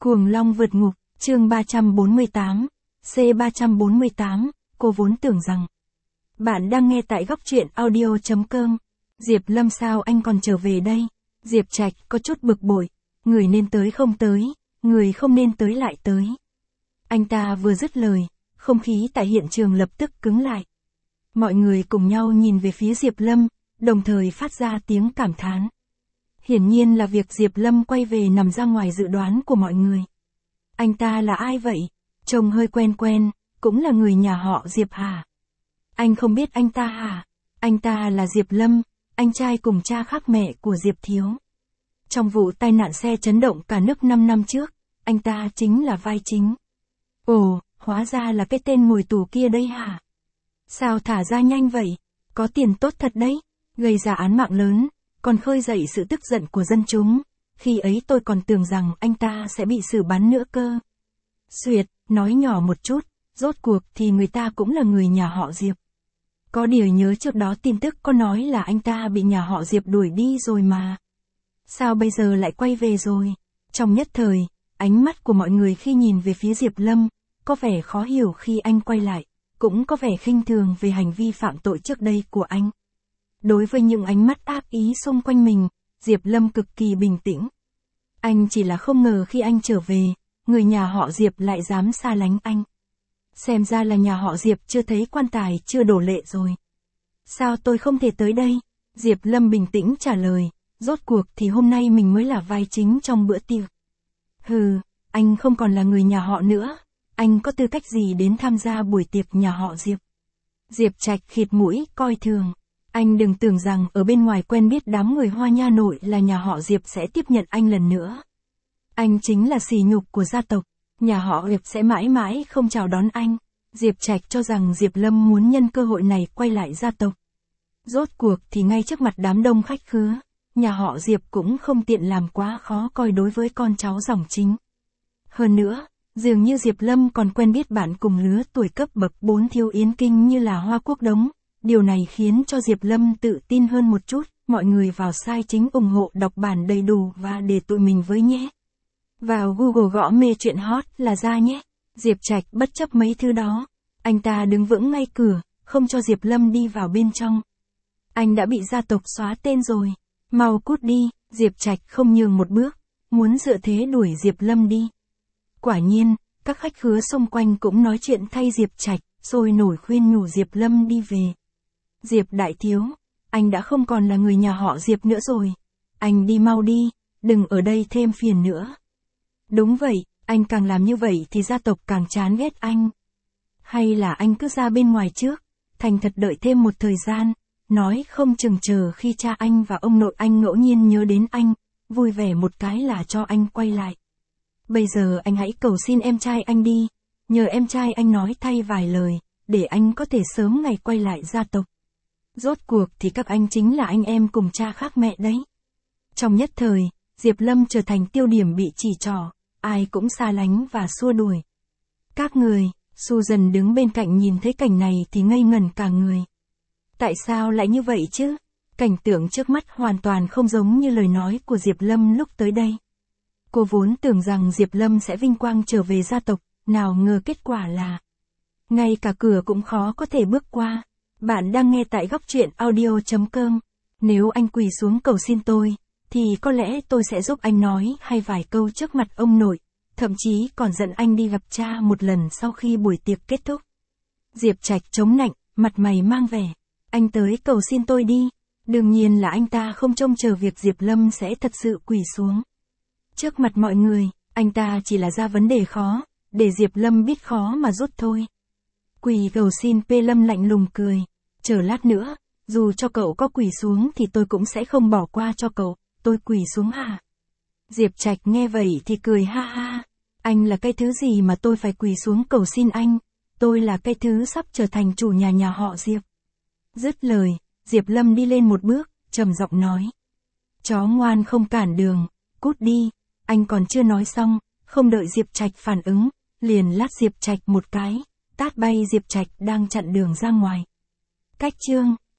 Cuồng Long vượt ngục, chương 348, C348, cô vốn tưởng rằng. Bạn đang nghe tại góc truyện audio.com. Diệp Lâm sao anh còn trở về đây? Diệp Trạch có chút bực bội, người nên tới không tới, người không nên tới lại tới. Anh ta vừa dứt lời, không khí tại hiện trường lập tức cứng lại. Mọi người cùng nhau nhìn về phía Diệp Lâm, đồng thời phát ra tiếng cảm thán. Hiển nhiên là việc Diệp Lâm quay về nằm ra ngoài dự đoán của mọi người. Anh ta là ai vậy? Trông hơi quen quen, cũng là người nhà họ Diệp hả? Anh không biết anh ta hả? Anh ta là Diệp Lâm, anh trai cùng cha khác mẹ của Diệp Thiếu. Trong vụ tai nạn xe chấn động cả nước 5 năm trước, anh ta chính là vai chính. Ồ, hóa ra là cái tên ngồi tù kia đây hả? Sao thả ra nhanh vậy? Có tiền tốt thật đấy, gây ra án mạng lớn, còn khơi dậy sự tức giận của dân chúng. Khi ấy tôi còn tưởng rằng anh ta sẽ bị xử bắn nữa cơ. Xuyệt, nói nhỏ một chút, rốt cuộc thì người ta cũng là người nhà họ Diệp. Có điều nhớ trước đó tin tức có nói là anh ta bị nhà họ Diệp đuổi đi rồi mà. Sao bây giờ lại quay về rồi? Trong nhất thời, ánh mắt của mọi người khi nhìn về phía Diệp Lâm, có vẻ khó hiểu khi anh quay lại, cũng có vẻ khinh thường về hành vi phạm tội trước đây của anh. Đối với những ánh mắt ác ý xung quanh mình, Diệp Lâm cực kỳ bình tĩnh. Anh chỉ là không ngờ khi anh trở về, người nhà họ Diệp lại dám xa lánh anh. Xem ra là nhà họ Diệp chưa thấy quan tài chưa đổ lệ rồi. Sao tôi không thể tới đây? Diệp Lâm bình tĩnh trả lời, rốt cuộc thì hôm nay mình mới là vai chính trong bữa tiệc. Hừ, anh không còn là người nhà họ nữa, anh có tư cách gì đến tham gia buổi tiệc nhà họ Diệp? Diệp Trạch khịt mũi, coi thường. Anh đừng tưởng rằng ở bên ngoài quen biết đám người Hoa Nha nội là nhà họ Diệp sẽ tiếp nhận anh lần nữa. Anh chính là sỉ nhục của gia tộc, nhà họ Diệp sẽ mãi mãi không chào đón anh. Diệp Trạch cho rằng Diệp Lâm muốn nhân cơ hội này quay lại gia tộc. Rốt cuộc thì ngay trước mặt đám đông khách khứa, nhà họ Diệp cũng không tiện làm quá khó coi đối với con cháu dòng chính. Hơn nữa, dường như Diệp Lâm còn quen biết bạn cùng lứa tuổi cấp bậc 4 Thiếu Yến Kinh như là Hoa Quốc Đống. Điều này khiến cho Diệp Lâm tự tin hơn một chút. Mọi người vào site chính ủng hộ đọc bản đầy đủ và để tụi mình với nhé. Vào Google gõ mê chuyện hot là ra nhé. Diệp Trạch bất chấp mấy thứ đó. Anh ta đứng vững ngay cửa, không cho Diệp Lâm đi vào bên trong. Anh đã bị gia tộc xóa tên rồi. Mau cút đi, Diệp Trạch không nhường một bước, muốn dựa thế đuổi Diệp Lâm đi. Quả nhiên, các khách khứa xung quanh cũng nói chuyện thay Diệp Trạch, sôi nổi khuyên nhủ Diệp Lâm đi về. Diệp đại thiếu, anh đã không còn là người nhà họ Diệp nữa rồi. Anh đi mau đi, đừng ở đây thêm phiền nữa. Đúng vậy, anh càng làm như vậy thì gia tộc càng chán ghét anh. Hay là anh cứ ra bên ngoài trước, thành thật đợi thêm một thời gian, nói không chừng chờ khi cha anh và ông nội anh ngẫu nhiên nhớ đến anh, vui vẻ một cái là cho anh quay lại. Bây giờ anh hãy cầu xin em trai anh đi, nhờ em trai anh nói thay vài lời, để anh có thể sớm ngày quay lại gia tộc. Rốt cuộc thì các anh chính là anh em cùng cha khác mẹ đấy. Trong nhất thời, Diệp Lâm trở thành tiêu điểm bị chỉ trỏ, ai cũng xa lánh và xua đuổi. Các người, Susan đứng bên cạnh nhìn thấy cảnh này thì ngây ngẩn cả người. Tại sao lại như vậy chứ? Cảnh tượng trước mắt hoàn toàn không giống như lời nói của Diệp Lâm lúc tới đây. Cô vốn tưởng rằng Diệp Lâm sẽ vinh quang trở về gia tộc, nào ngờ kết quả là ngay cả cửa cũng khó có thể bước qua. Bạn đang nghe tại góc truyện audio.com. Nếu anh quỳ xuống cầu xin tôi, thì có lẽ tôi sẽ giúp anh nói hay vài câu trước mặt ông nội, thậm chí còn dẫn anh đi gặp cha một lần sau khi buổi tiệc kết thúc. Diệp Trạch chống nạnh, mặt mày mang vẻ. Anh tới cầu xin tôi đi. Đương nhiên là anh ta không trông chờ việc Diệp Lâm sẽ thật sự quỳ xuống. Trước mặt mọi người, anh ta chỉ là ra vấn đề khó, để Diệp Lâm biết khó mà rút thôi. Quỳ cầu xin P Lâm lạnh lùng cười. Chờ lát nữa, dù cho cậu có quỳ xuống thì tôi cũng sẽ không bỏ qua cho cậu, tôi quỳ xuống hả? Diệp Trạch nghe vậy thì cười ha ha. Anh là cái thứ gì mà tôi phải quỳ xuống cầu xin anh? Tôi là cái thứ sắp trở thành chủ nhà họ Diệp. Dứt lời, Diệp Lâm đi lên một bước, trầm giọng nói. Chó ngoan không cản đường, cút đi. Anh còn chưa nói xong, không đợi Diệp Trạch phản ứng, liền lát Diệp Trạch một cái, tát bay Diệp Trạch đang chặn đường ra ngoài. Cách chương